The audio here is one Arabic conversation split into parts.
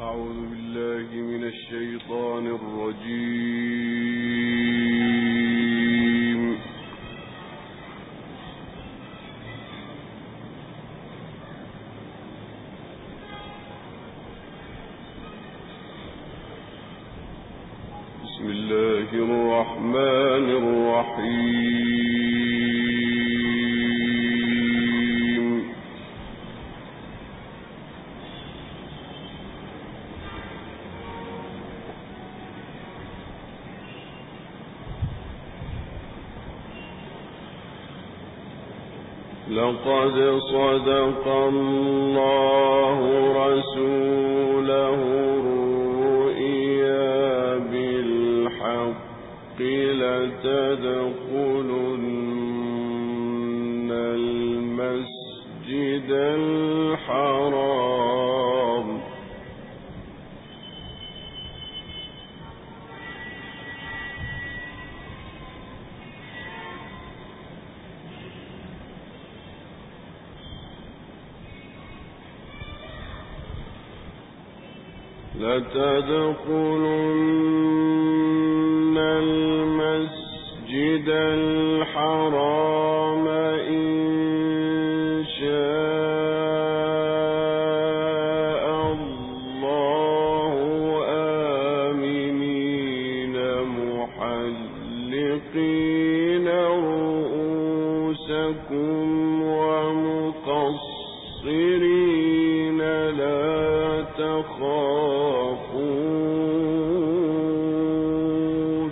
أعوذ بالله من الشيطان الرجيم. بسم الله الرحمن الرحيم. لقد صدق الله رسوله الرؤيا بالحق لتدخلن المسجد الحرام إن شاء الله آمنين محلقين رؤوسكم ومقصرين لا تخافون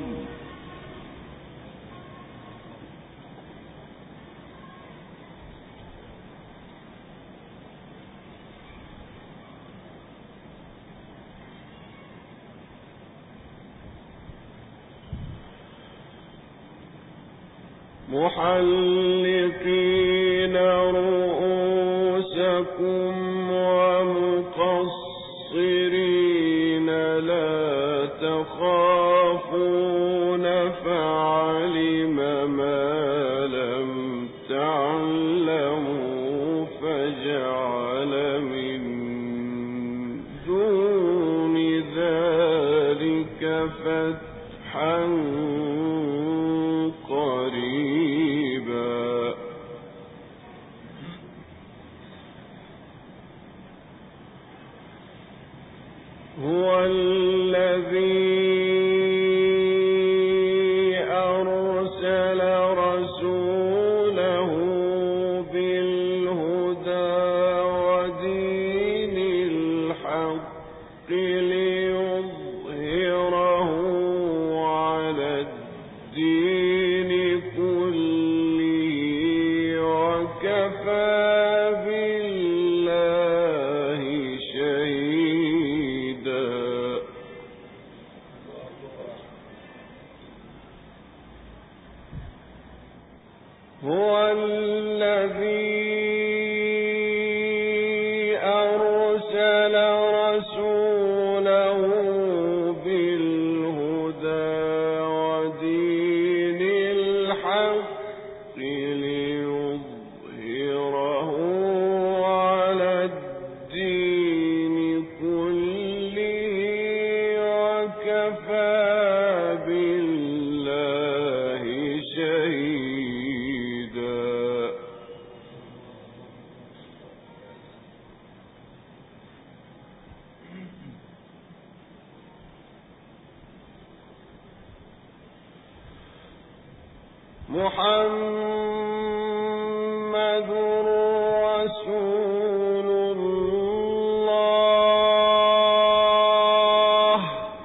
محلقين رؤوسكم ومقصرين لا تخافون فعلم ما لم تعلموا فجعل من دون ذلك فتحا قريبا. هو الذي أرسل رسوله بالهدى ودين الحق ليظهره على الدين كله وكفى بالله شهيدا. هو الذي أرسل رسوله بالهدى ودين الحق ليظهره على الدين كله وكفى بالله شهيدا. محمد رسول الله.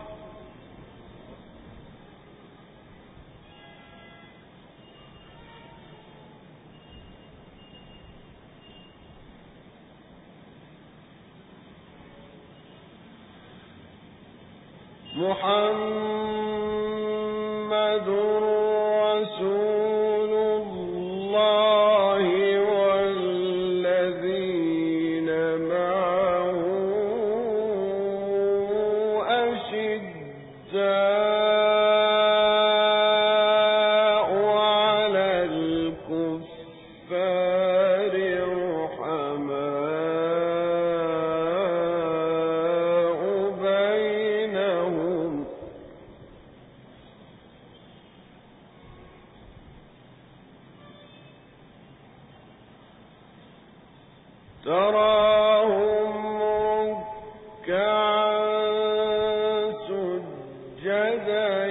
محمد رسول الله والذين معه أشداء على الكفار رحماء تراهم ركعا سجدا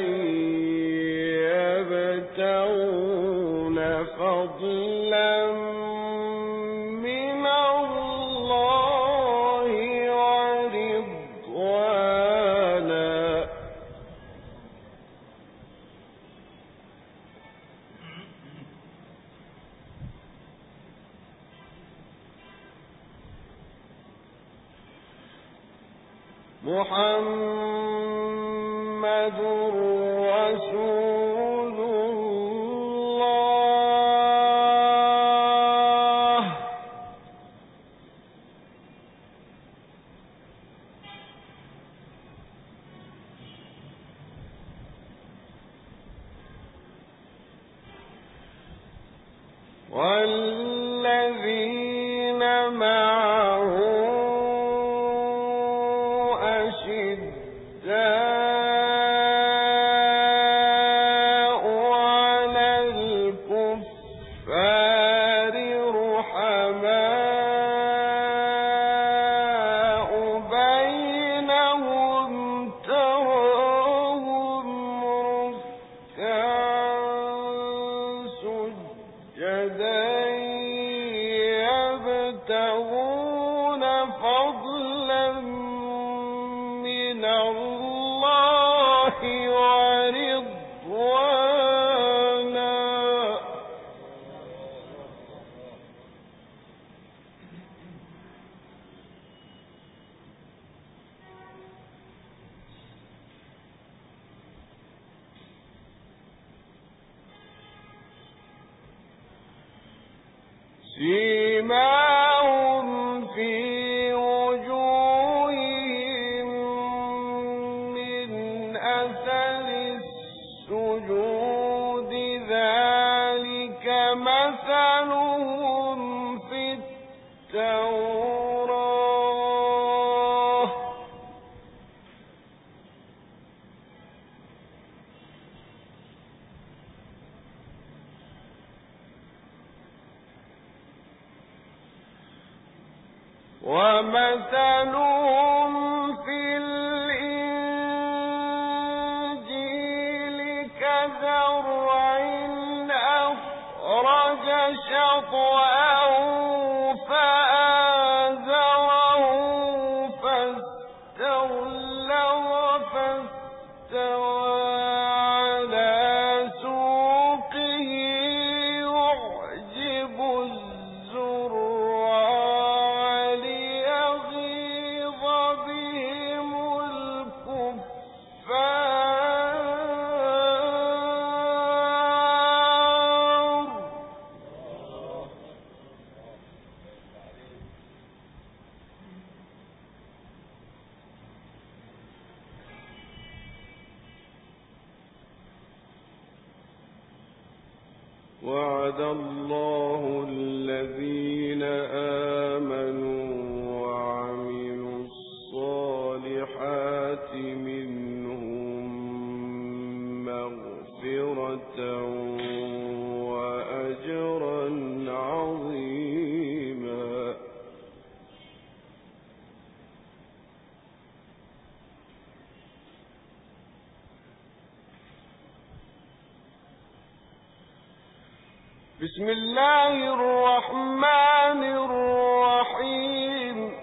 يبتغون فضلا من الله ورضوانا محمد رسول الله والذين معه أشداء على الكفار رحماء بينهم تراهم ركعا سجدا يبتغون فضلا من الله ورضوانا سيماهم في وجوههم من أثر السجود ذلك مثلهم في التوراة ومثلهم في الإنجيل كزرع أخرج شطأه فآزره فاستغلظ فاستوى على سوقه يعجب الزراع ليغيظ بهم الكفار وعد الله الذين آمنوا وعملوا الصالحات منهم مغفرة وأجرا عظيما بسم الله الرحمن الرحيم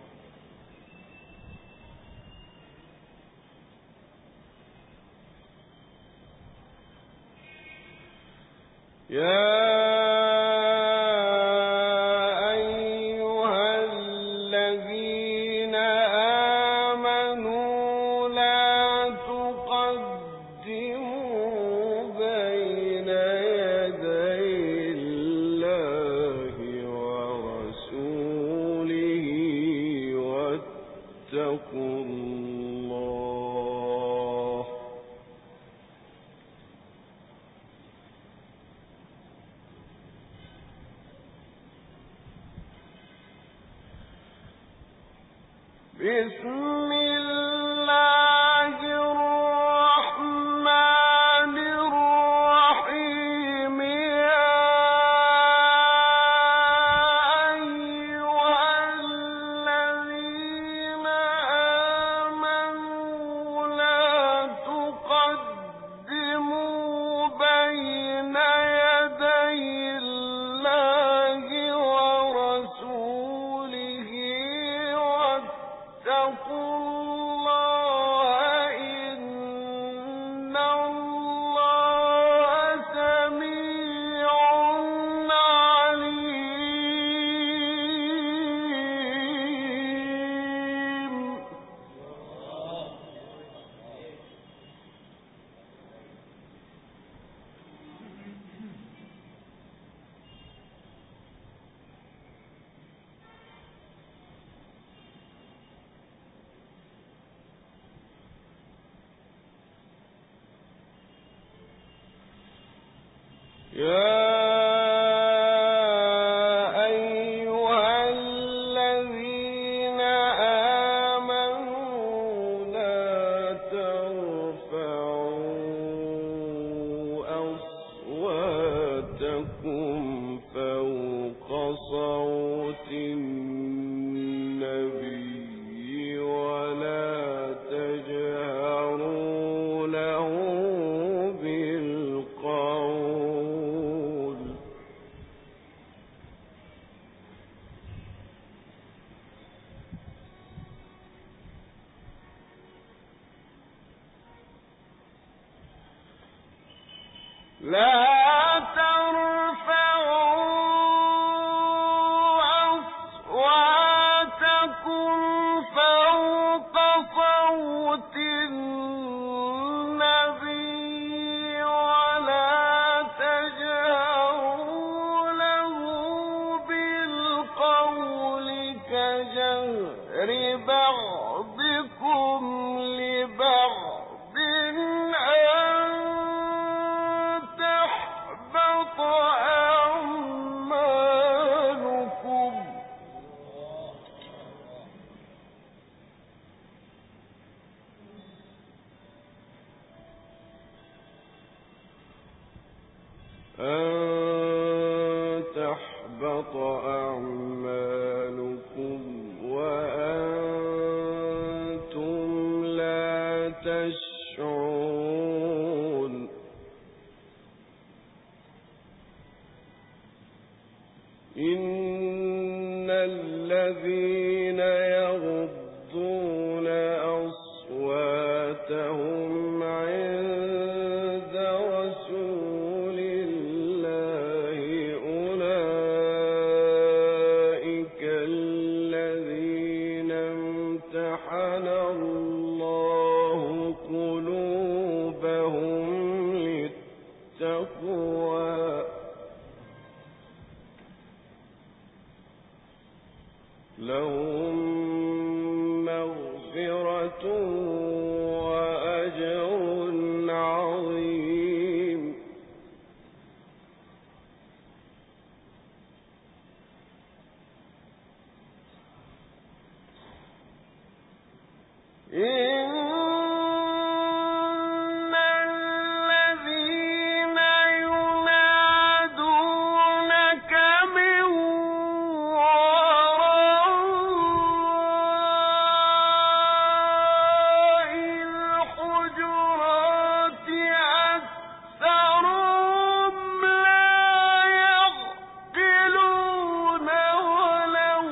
يا أيها الذين آمنوا لا تقدموا بين يدي الله ورسوله واتقوا الله بسم الله الرحمن الرحيم يا أيها تحبط أعمالكم وأنتم لا تشعرون. إن الذين يغضون أصواتهم عند رسول الله أولئك الذين امتحن الله قلوبهم للتقوى لهم مغفرة وأجر عظيم. إن الذين ينادونك من وراء الحجرات أكثرهم لا يعقلون ولو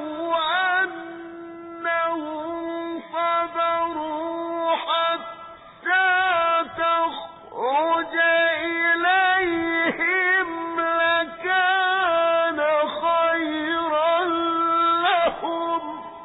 أنهم صبروا حتى تخرج إليهم لكان خيرا لهم.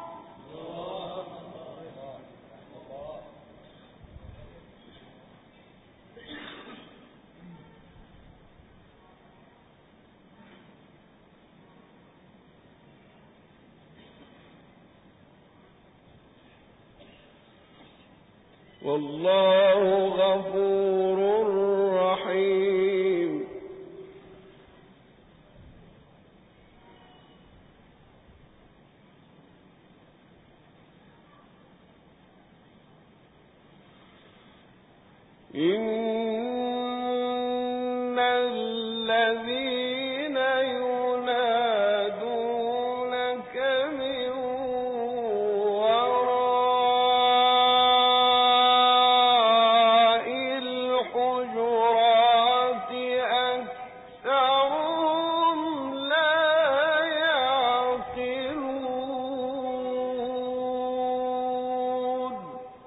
والله غفور رحيم. إن الذين ينادونك من وراء الحجرات أكثرهم لا يعقلون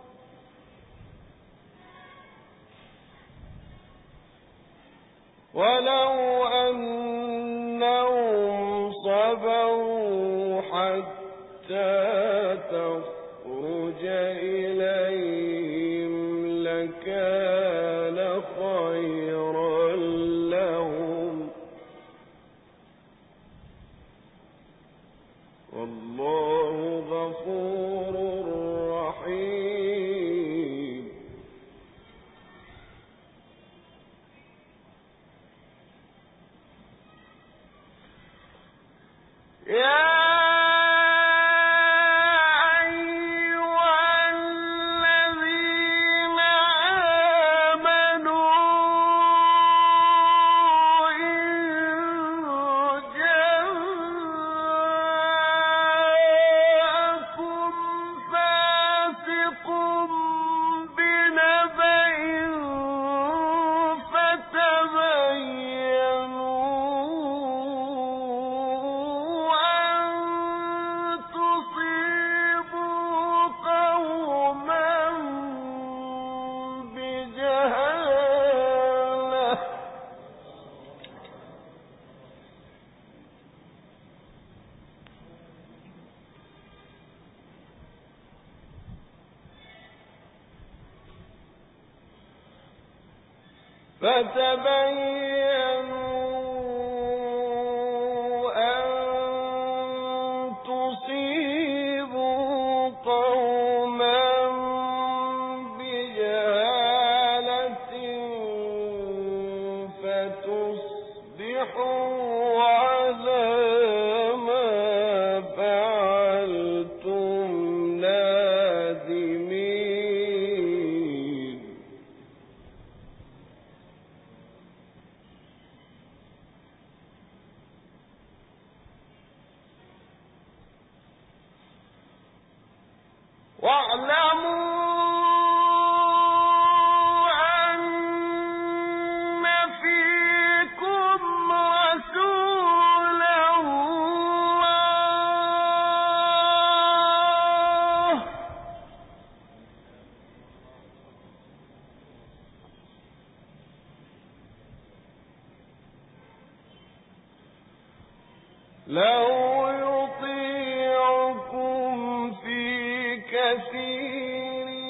ولو أنهم صبروا حتى تخرج إليهم لكان خيرا لهم. والله غفور رحيم. فتبينوا أن تصيبوا قوما بجهالة فتصبحوا على ما فعلتم نادمين. واعلموا أن فيكم رسول الله لو يطيعكم في كثير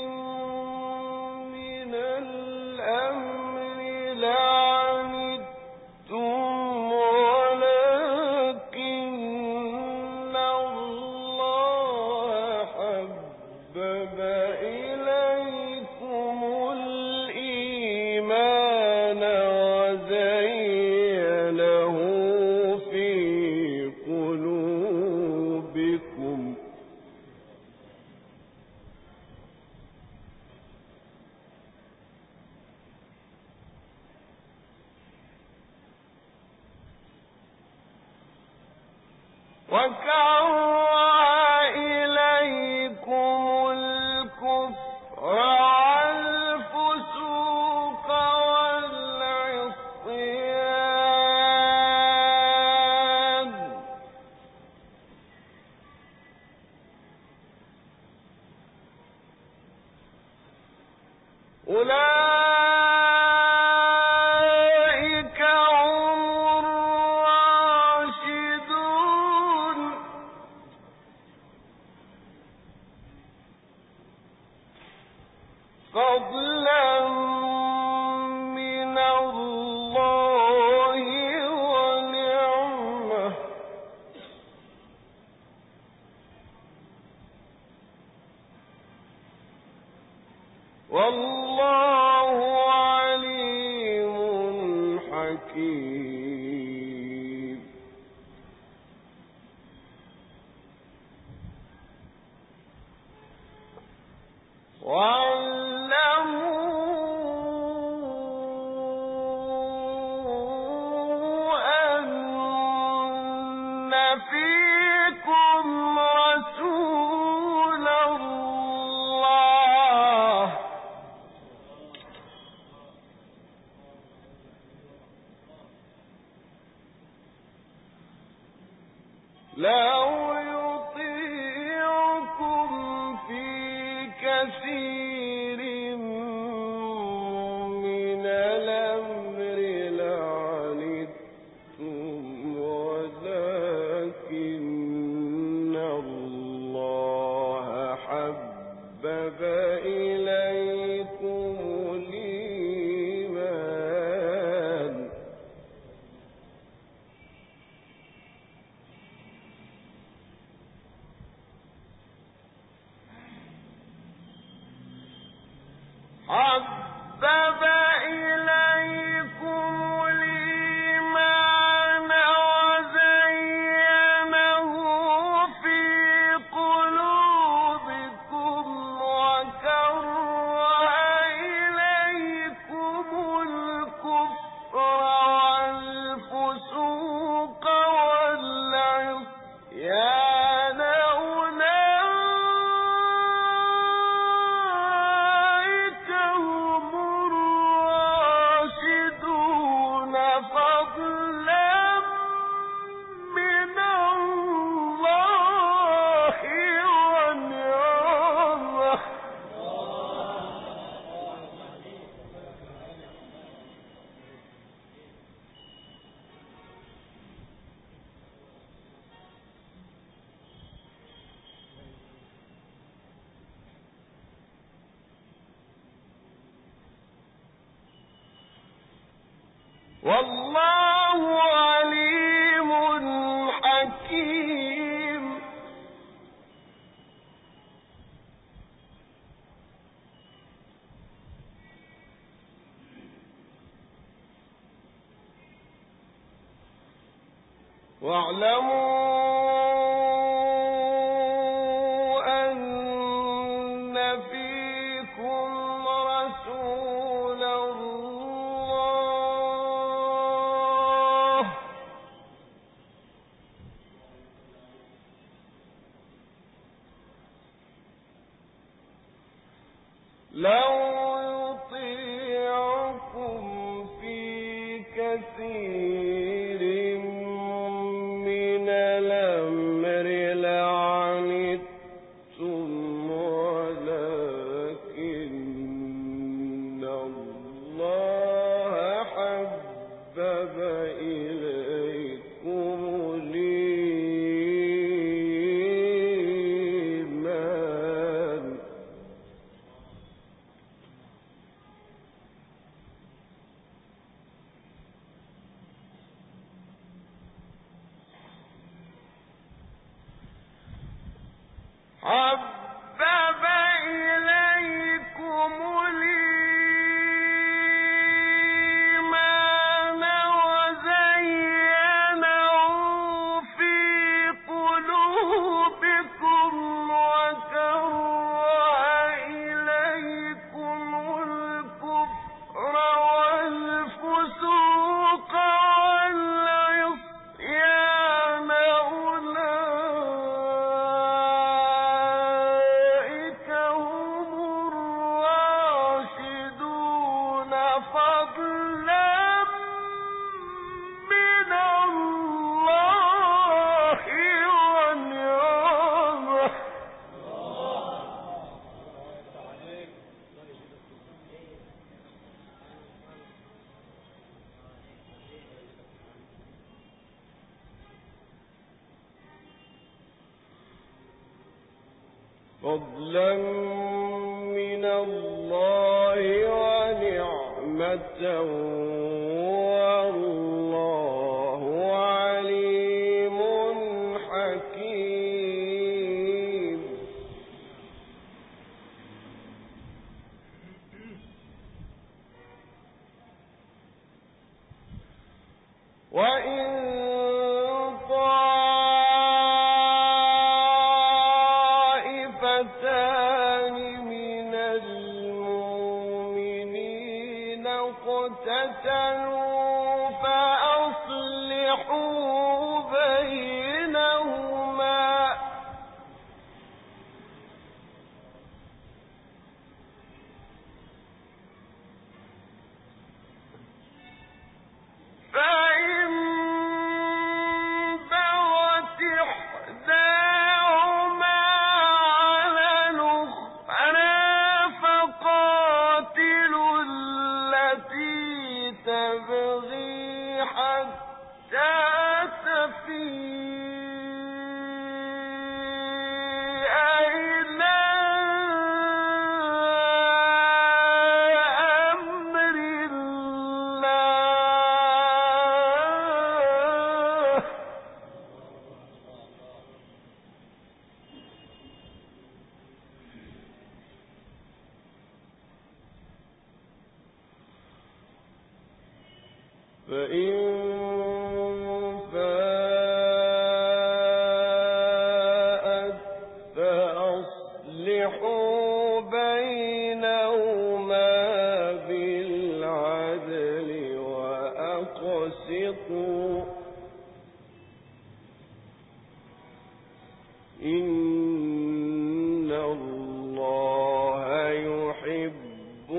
من الأمر لعنتم ولكن الله حبب إليكم الإيمان وزينه في قلوبكم وكره إليكم الكفر والفسوق والعصيان أولئك هم الراشدون فضلا من الله ونعمة والله عليم حكيم. واعلموا أن فيكم رسول الله لو يطيعكم في كثير من الأمر لعنتم ولكن الله حبب إليكم الإيمان حبب إليكم الإيمان وزينه في قلوبكم وكره إليكم الكفر والفسوق والعصيان أولئك هم والله عليم حكيم. واعلموا أن فيكم رسول الله لو يطيعكم في كثير من الأمر لعنتم ولكن الله حبب إليكم الإيمان حبب إليكم الإيمان وزينه في قلوبكم وكره إليكم الكفر والفسوق والعصيان أولئك هم الراشدون فضلا من الله ونعمه. فضلا من الله ونعمة والله عليم حكيم. وإن طائفتان من المؤمنين اقتتلوا فأصلحوا بينهما فإن بغت إحداهما على الأخرى فقاتلوا التي تبغي حتى تفيء إلى أمر الله فإن فاءت فأصلحوا بينهما بالعدل وأقسطوا إن الله يحب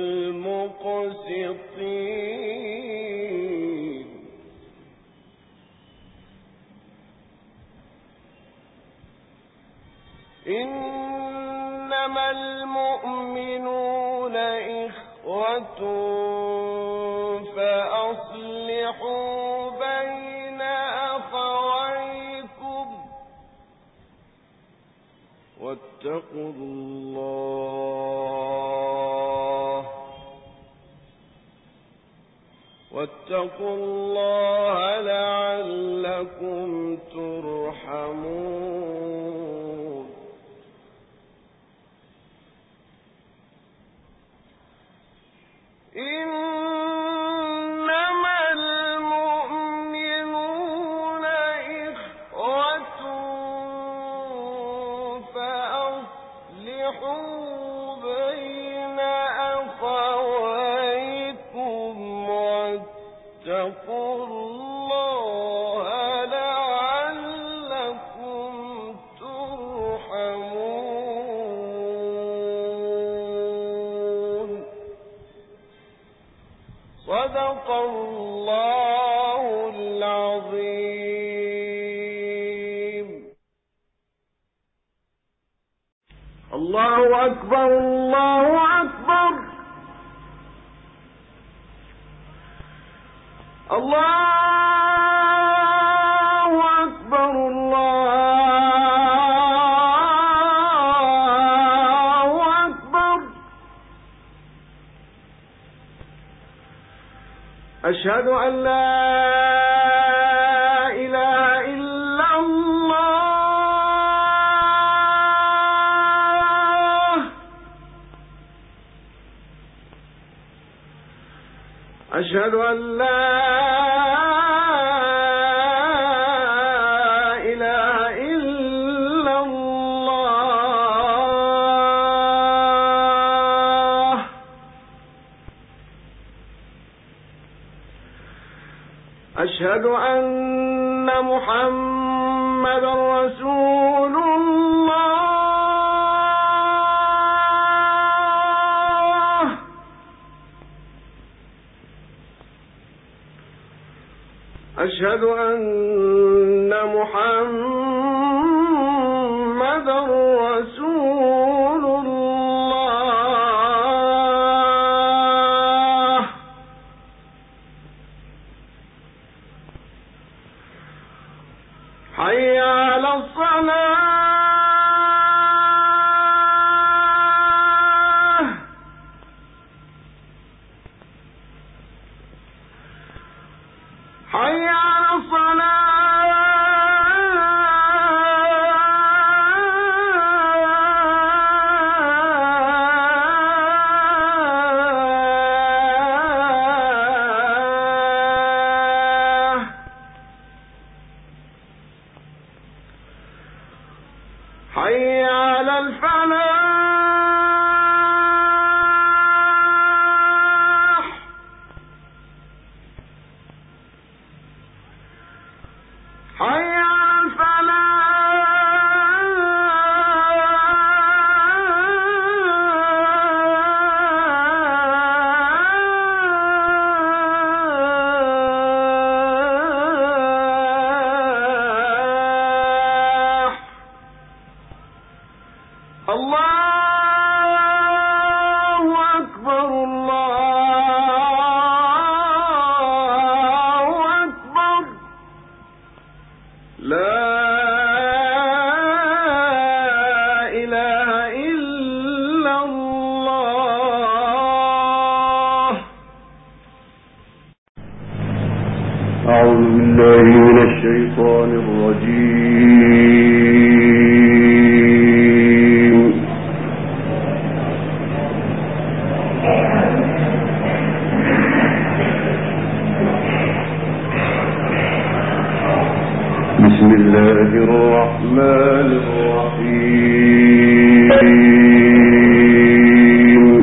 المقسطين. إنما المؤمنون إخوة فأصلحوا بين أخويكم واتقوا الله واتقوا الله لعلكم ترحمون. إنما المؤمنون إخوة فأصلحوا بين أخويكم واتقوا الله لعلكم ترحمون. صدق الله العظيم. الله أكبر الله أكبر الله أكبر الله أكبر. أشهد أن لا إله إلا الله. أشهد أن لا إله إلا الله. أشهد أن محمدا رسول الله. أشهد أن محمدا رسول الله. حي على الصلاة. حي على الصلاة. حي على الفلاح. حي على الفلاح. الله أكبر الله أكبر. لا إله إلا الله. أعوذ بالله من الشيطان الرجيم. بسم الله الرحمن الرحيم.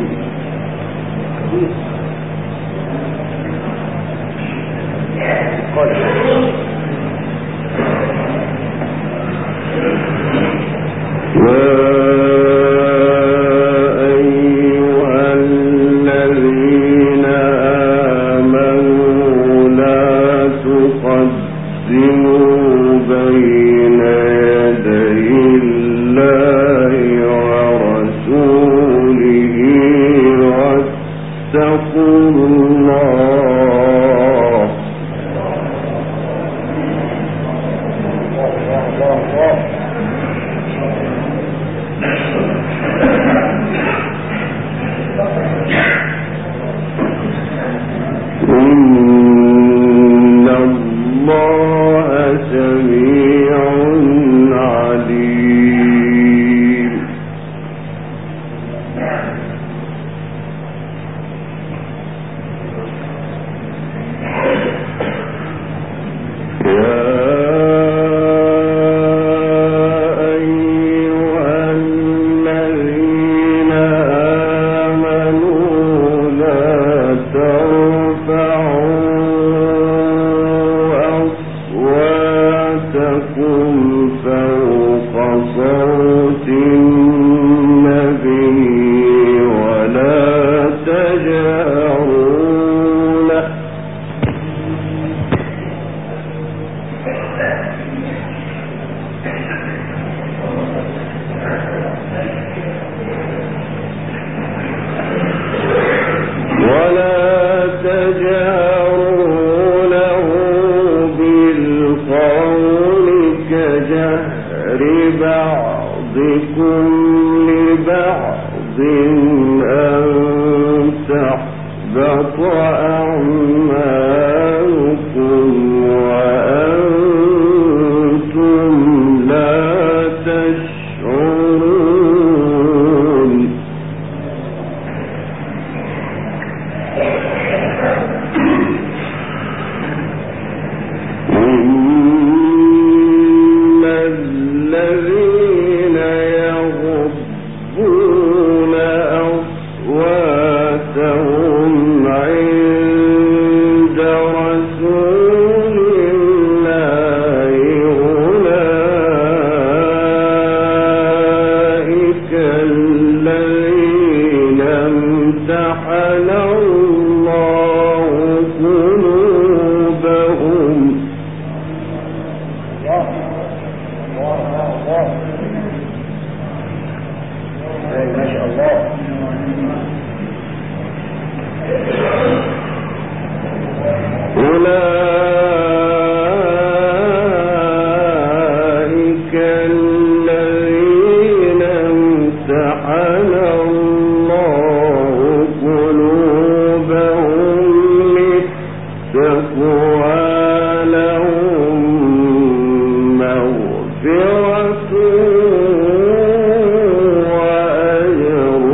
لبعض أن تحبط أعمالكم وأنتم لا تشعرون إن الذين يغضون أصواتهم عند رسول الله أولئك الذين امتحن الله قلوبهم ما شاء الله. أولئك الذين امتحن الله قلوبهم للتقوى لهم مغفرة وأجر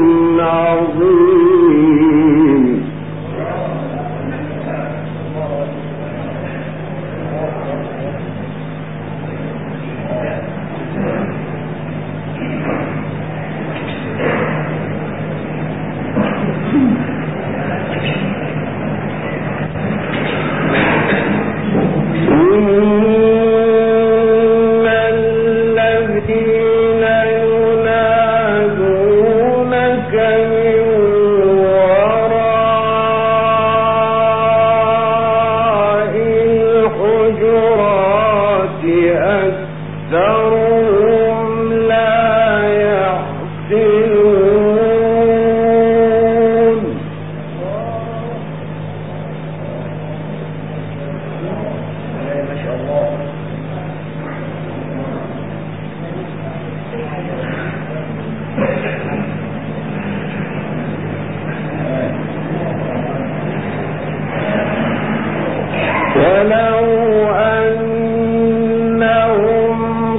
عظيم. إن الذين ينادونك من وراء الحجرات أكثرهم لا يعقلون. ما شاء الله. ولو أنهم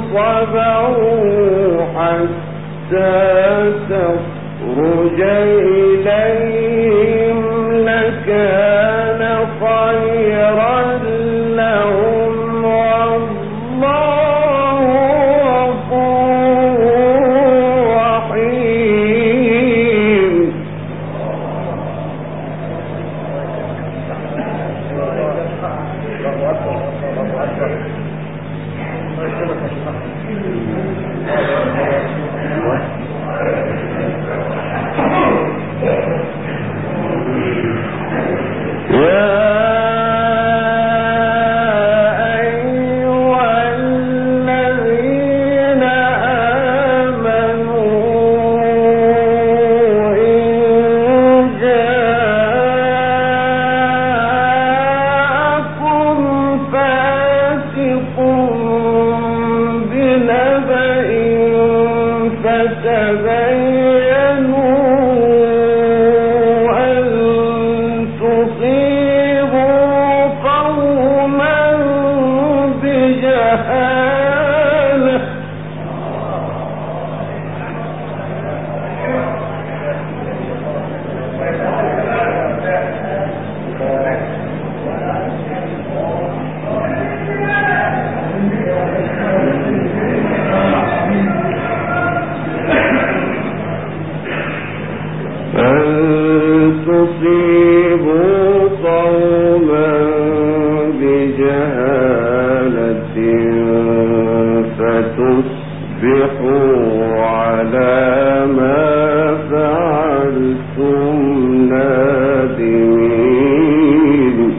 صبروا حتى تخرج إليهم لكان خيرا لهم والله غفور رحيم. الله أكبر. الله أكبر. الله يسلمك يا شيخ. يا أيها الذين آمنوا إن جاءكم فاسق بنبأ فتبينوا أن تصيبوا قوما بجهالة تصيبوا قوما بجهالة فتصبحوا على ما فعلتم نادمين.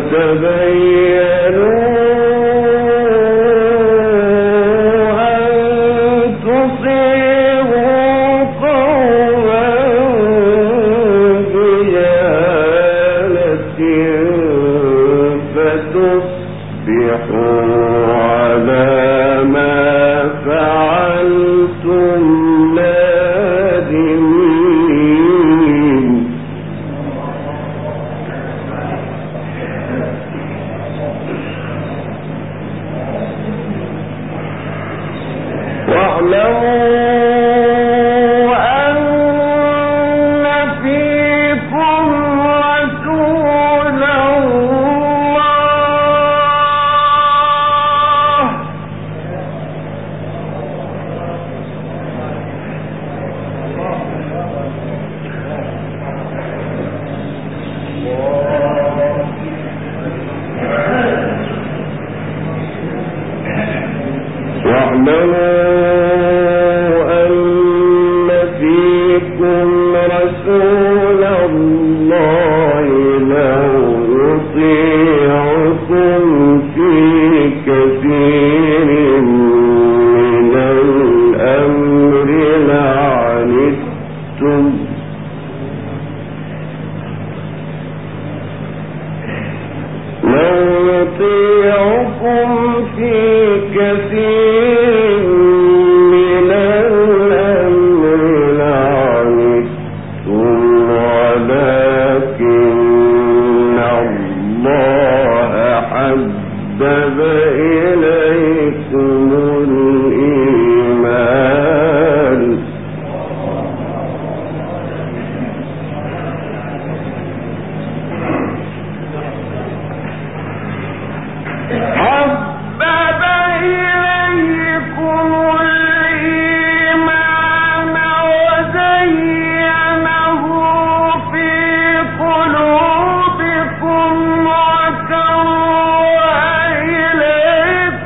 قلوبكم وكره إليكم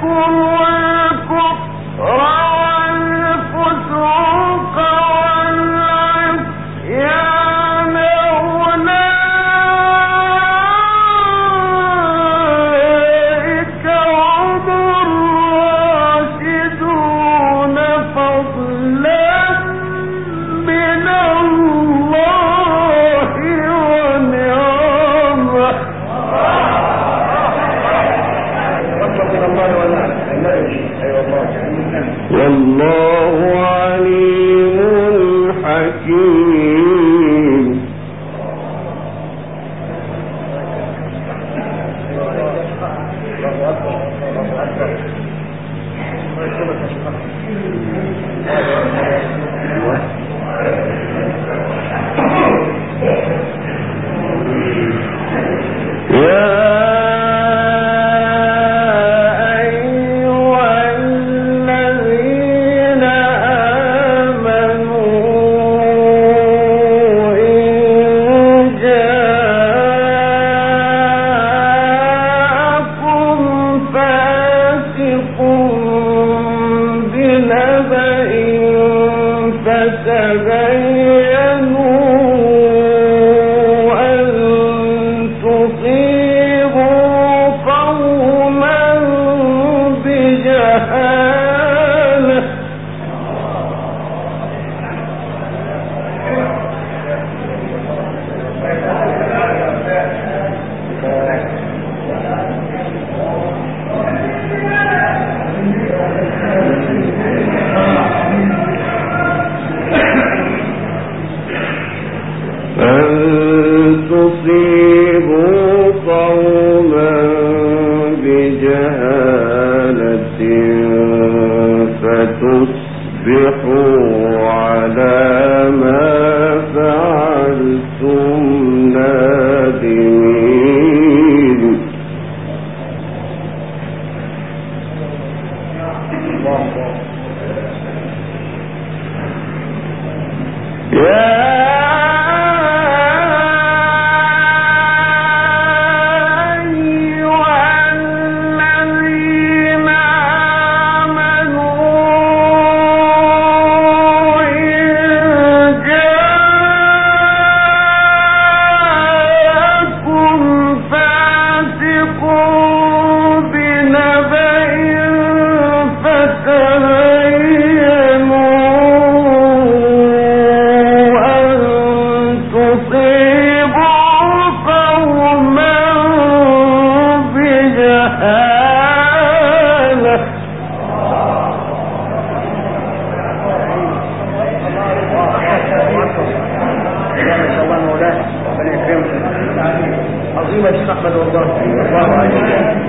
عظيمة الشيخ أحمد والله الله عليك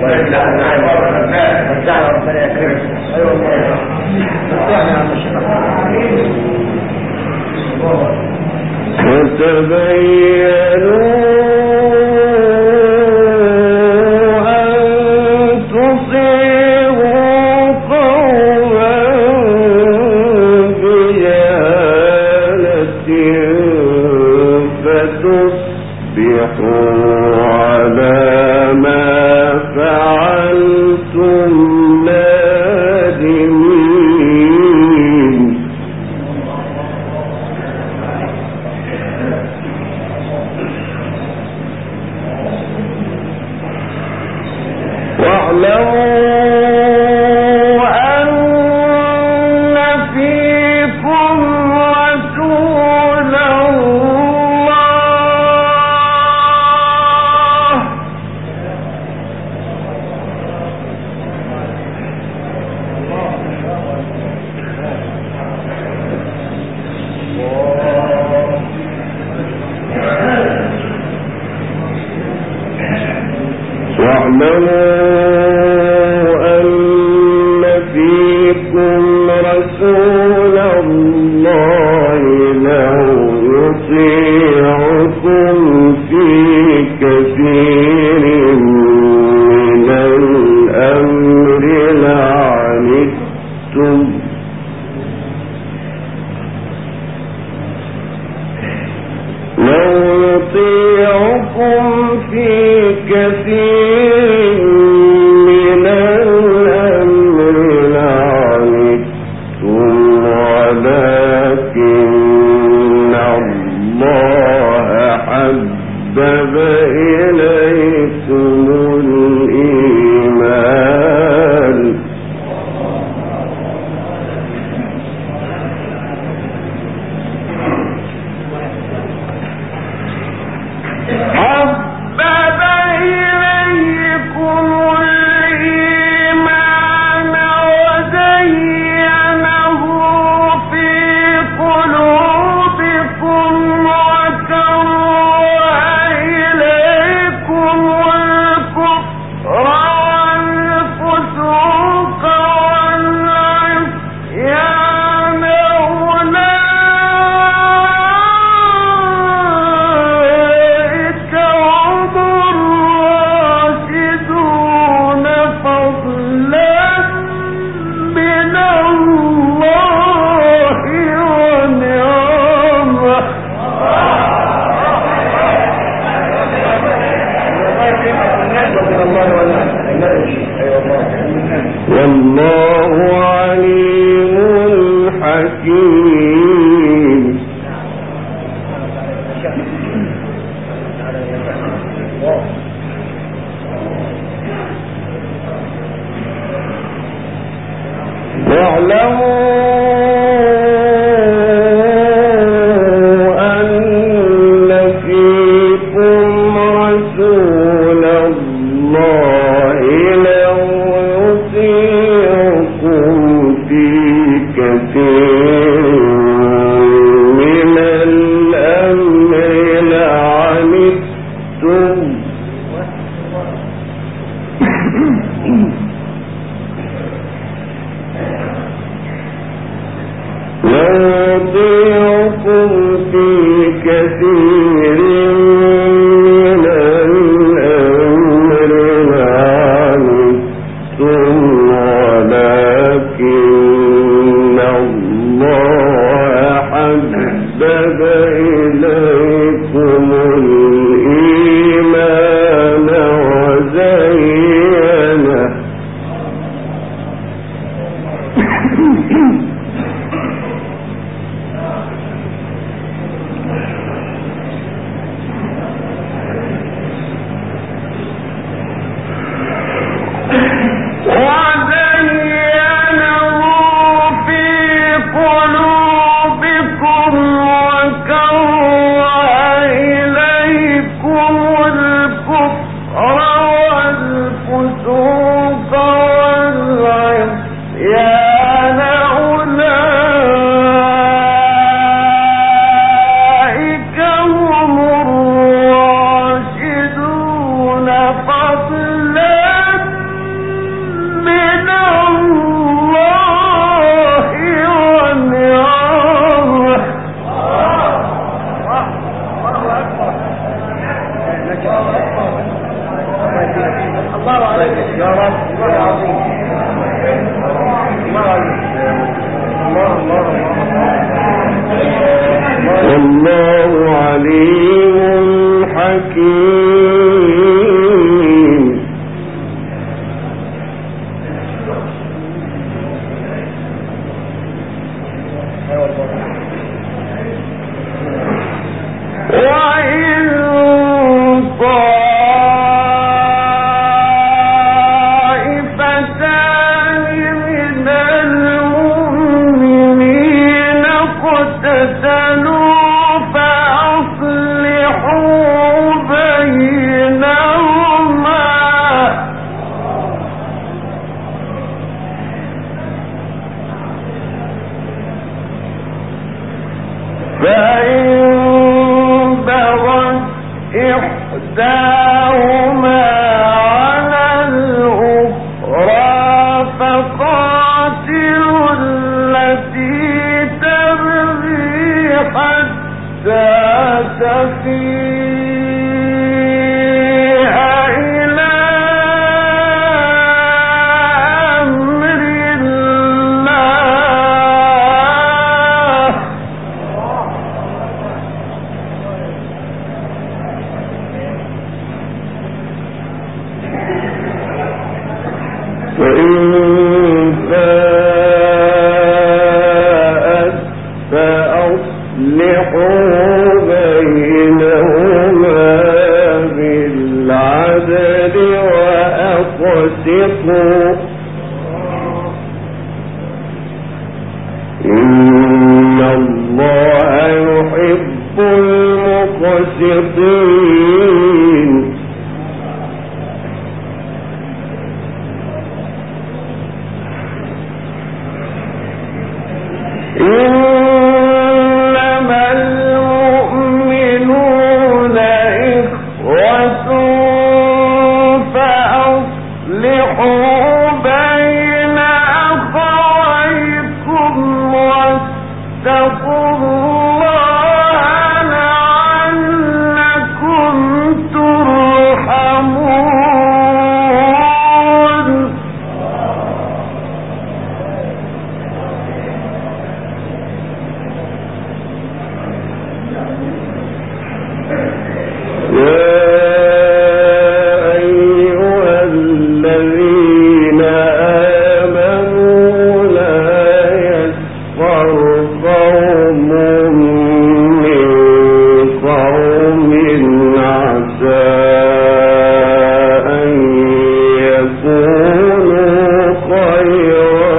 رجعنا ربنا يكرمك أيوة والله رجعنا يا عم الشيخ والله عليم حكيم. وإن طائفتان من المؤمنين اقتتلوا فأصلحوا بينهما فإن بغت إحداهما على الأخرى فقاتلوا التي تبغي حتى تفيء إلى أمر الله فإن فاءت فأصلحوا بينهما بالعدل وأقسطوا إن الله يحب المقسطين. إنما المؤمنون إخوة فأصلحوا بين أخويكم واتقوا الله لعلكم ترحمون. يا أيها الذين آمنوا لا يسخر قوم من قوم عسى أن يكونوا خيرا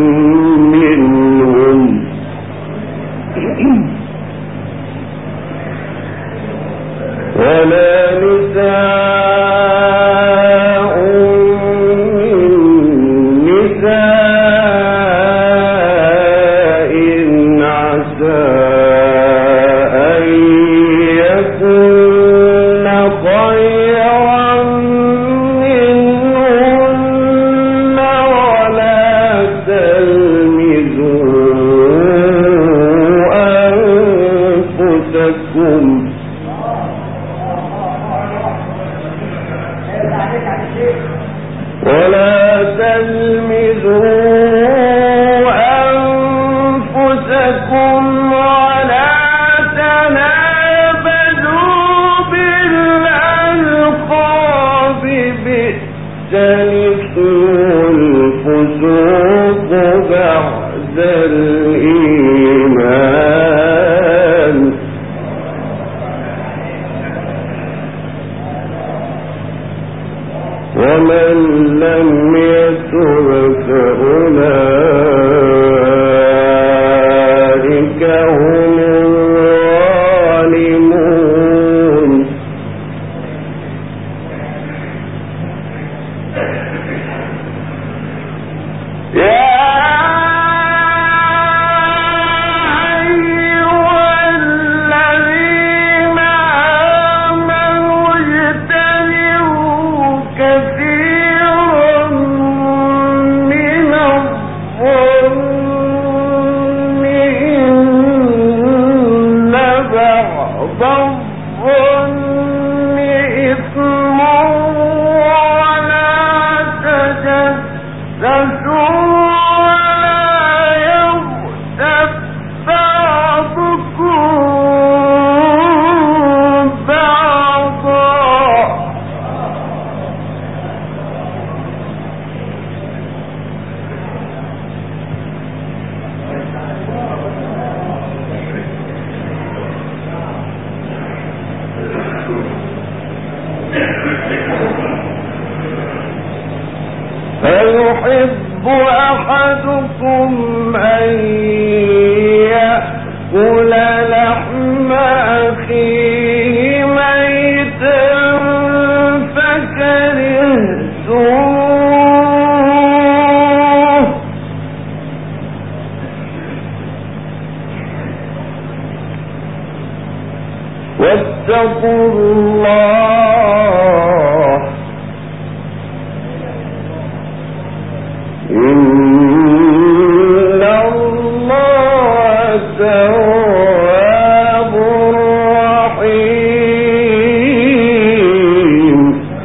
منهم ولا نساء من نساء عسى أن يكن خيرا منهن ولا تلمزوا أنفسكم ولا تلمزوا أنفسكم ولا تنابزوا بالألقاب بئس الاسم الفسوق بعد الإيمان. ومن لم يتب فأولئك هم الظالمون. يا أيها الذين آمنوا اجتنبوا أيحب أحدكم أن يأكل لحم أخيه ميتا فكرهتموه واتقوا الله إن الله تواب رحيم.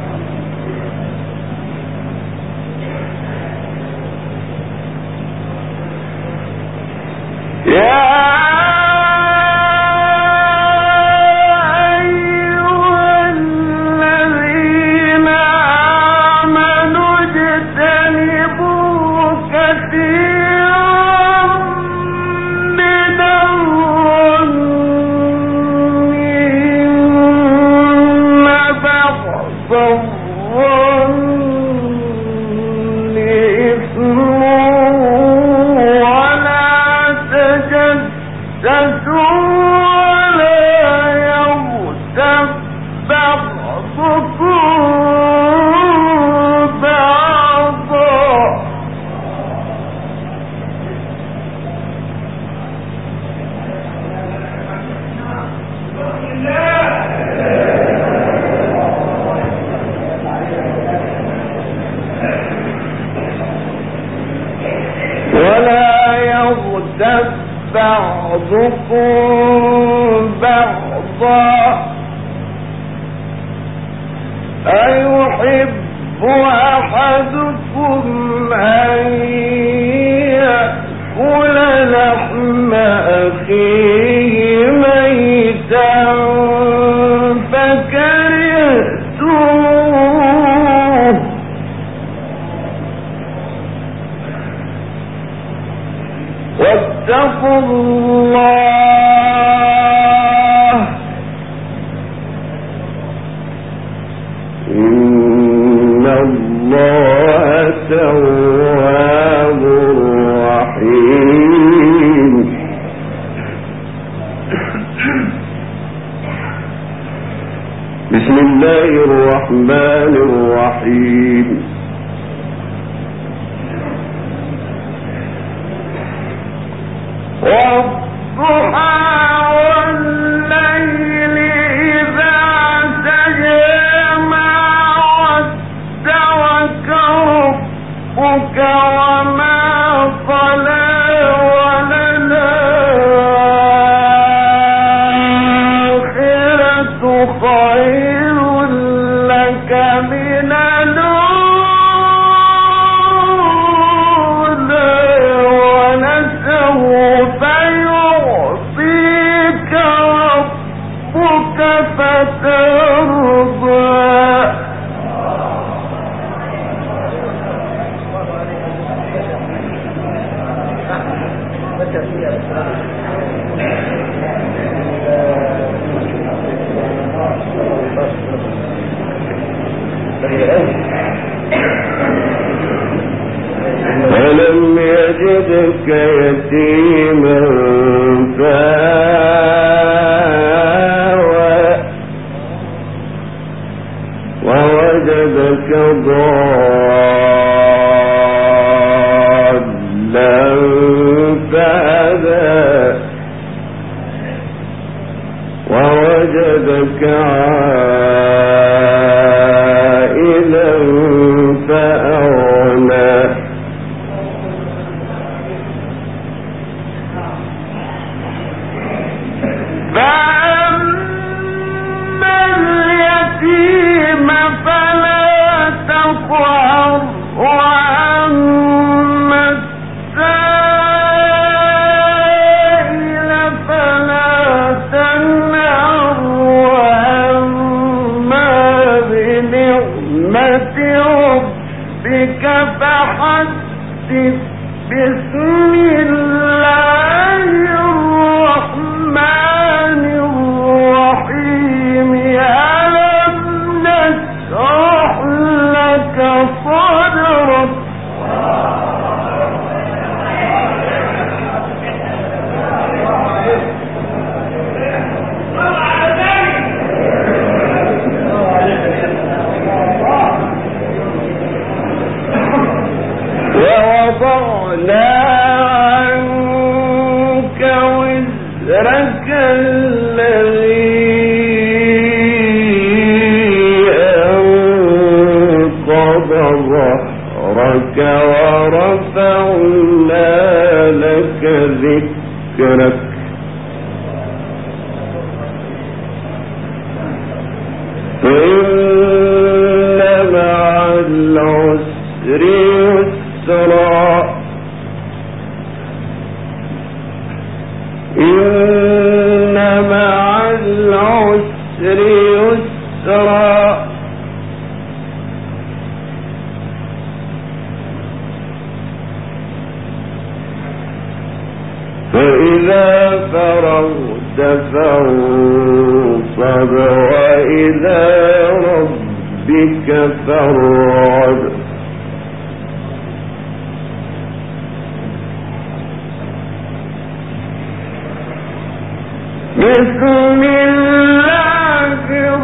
بعضكم بعضا أيحب أحدكم أن يأكل لحم أخيه ميتا فكرهتموه واتقوا الله إن الله تواب رحيم. بسم الله الرحمن الرحيم. والضحى والليل إذا سجى ما ودعك ربك وما قلى وللآخرة خير لك من ألم يجدك يتيما فآوى ووجدك ضالا فهدى ووجدك عائلا فأغنى فأما اليتيم فلا تقهر وأما السائل فلا تنهر وأما بنعمة ربك فحدث. بسم الله الرحمن الرحيم. ألم نشرح لك صدرك وَوَضَعْنَا عَنكَ وِزْرَكَ الَّذِي أَنقَضَ ظَهْرَكَ وَرَفَعْنَا لَكَ ذِكْرَكَ فإن مع العسر يسرا إن مع العسر يسرا فإذا فرغت فانصب وإلى ربك فارغب بسم الله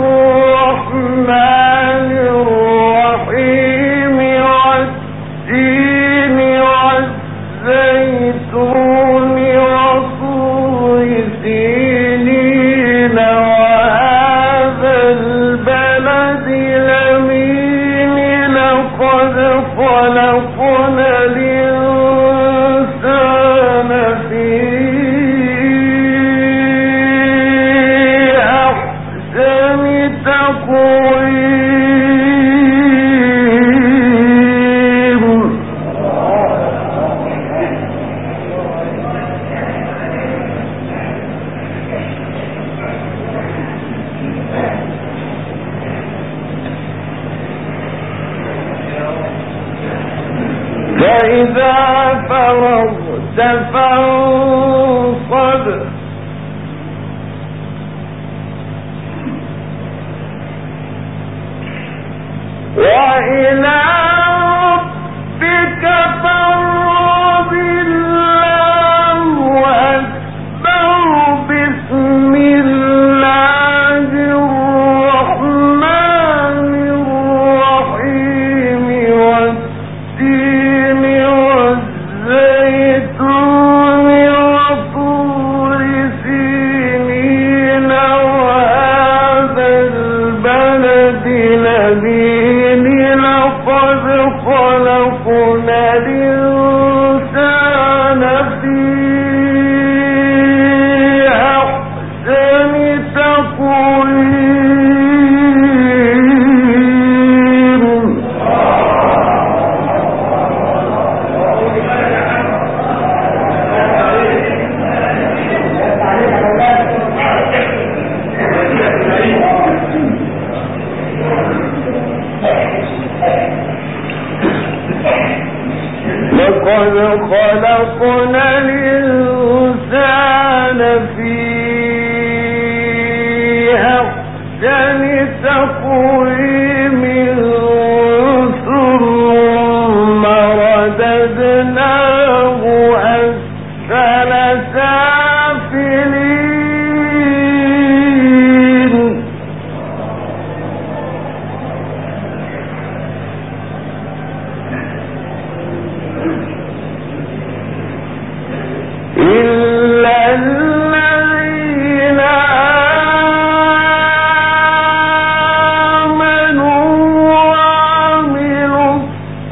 الرحمن الرحيم والتين والزيتون وطور سينين وهذا البلد الأمين لقد خلقنا الإنسان في أحسن تقويم فإذا فرغت فانصب وإلى ربك فارغب الله أكبر بسم الله الرحمن الرحيم والتين والزيتون وطور سينين وهذا البلد الأمين لقد خلقنا الإنسان في أحسن تقويم لقد خلقنا الإنسان في أحسن تقويم ثم رددناه أسفل سافلين إلا الذين آمنوا وعملوا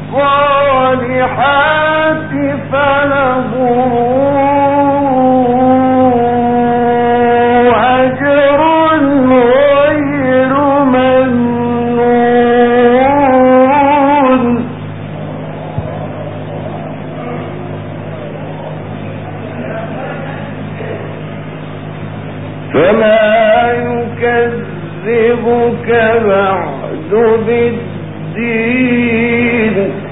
الصالحات فلهم أجر غير ممنون فما يكذبك بعد بالدين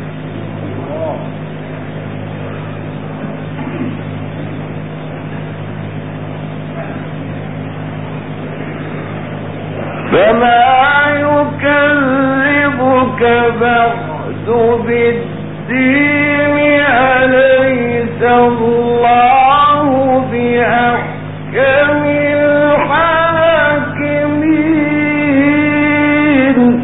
فما يكذبك بعد بالدين أليس الله بأحكم الحاكمين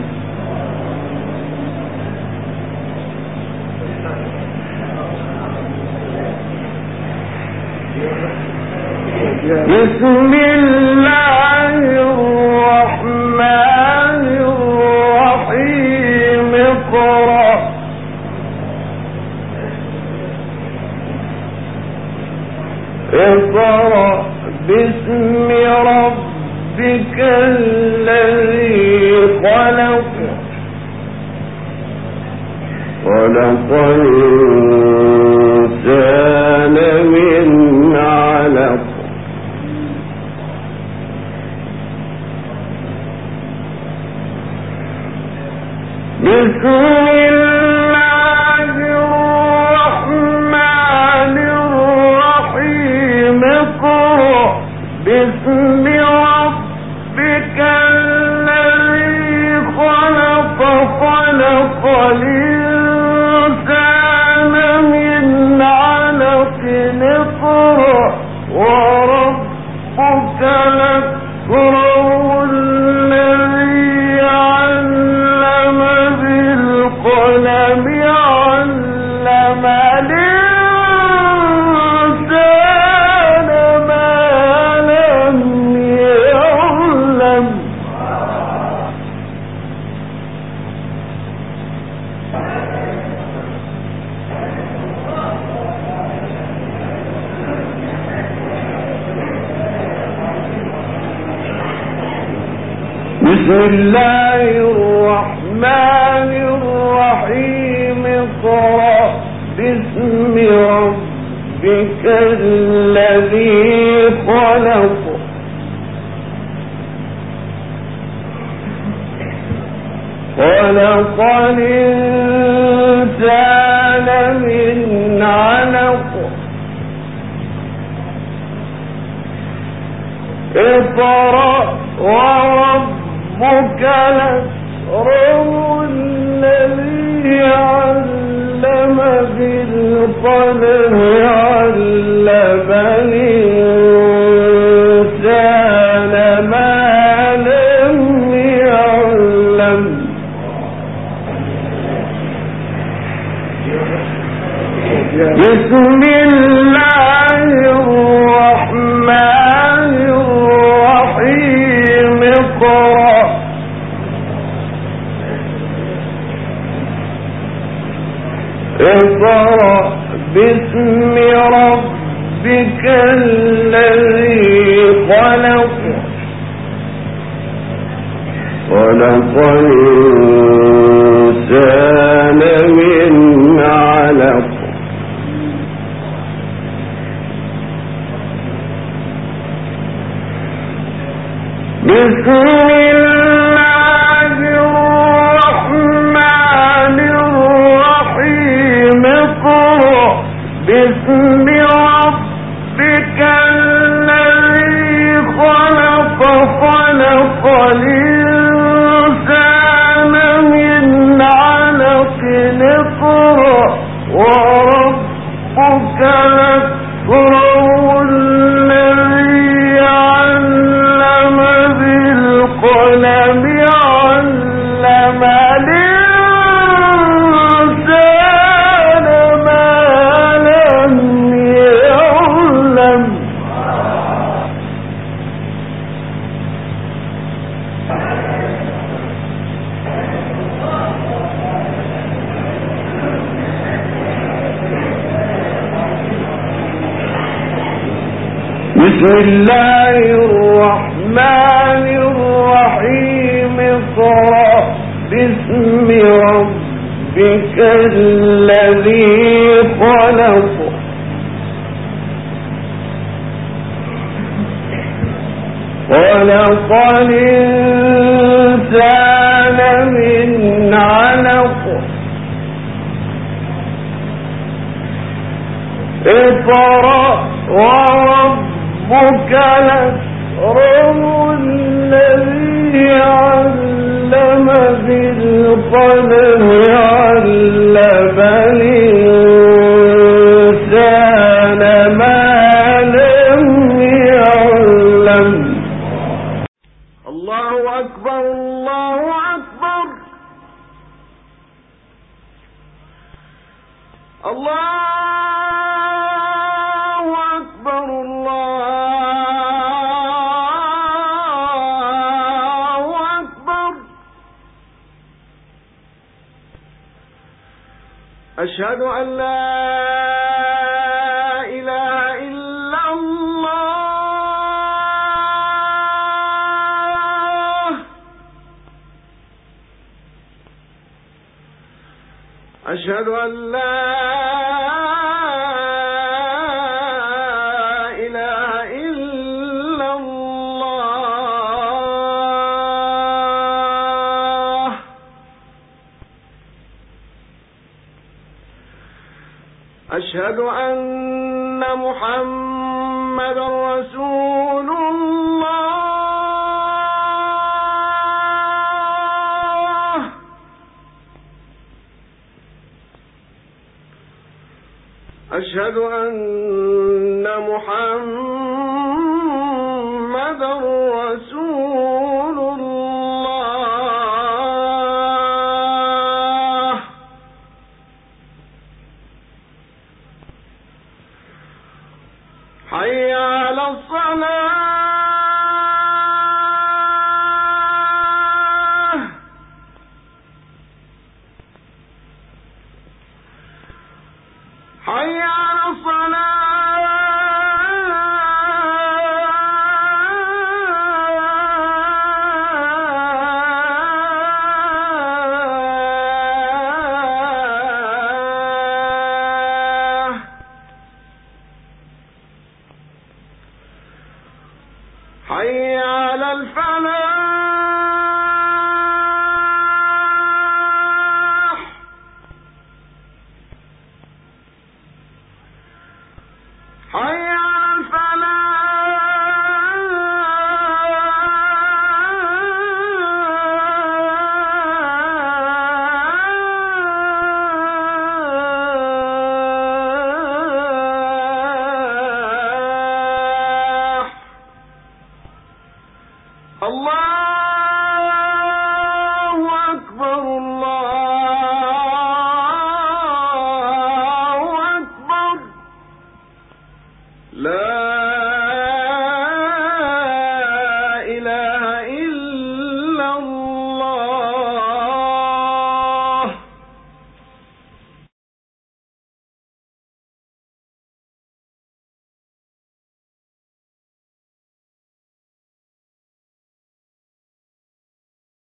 بسم الله الرحمن الرحيم اقرأ باسم ربك الذي خلق الإنسان من علق بسم الله الرحمن الرحيم اقرأ باسم ربك الذي خلق الإنسان من علق اقرأ وربك الأكرم الذي علم بالقلم علم الإنسان ما لم يعلم بسم الله الرحمن الرحيم اقرأ باسم ربك الذي خلق الإنسان من علق اقرأ وربك الأكرم الذي علم بالقلم علم الإنسان ما لم يعلم بسم الله الرحمن الرحيم اقرأ باسم ربك الذي خلق الإنسان من علق بسم الله الرحمن الرحيم اقرأ باسم ربك الذي خلق الإنسان من علق اقرأ وربك الأكرم الذي علم بالقلم علم الإنسان ما لم يعلم بسم الله الرحمن الرحيم اقرأ باسم ربك الذي خلق الإنسان من علق اقرأ وربك الأكرم الذي علم بالقلم علم الإنسان ما لم يعلم الله أكبر الله أكبر الله أكبر الله أشهد أن لا إله إلا الله. أشهد أن لا إله إلا الله. أشهد أن محمدًا رسول الله. أشهد أن محمدًا رسول الله. حي على الصلاة. حي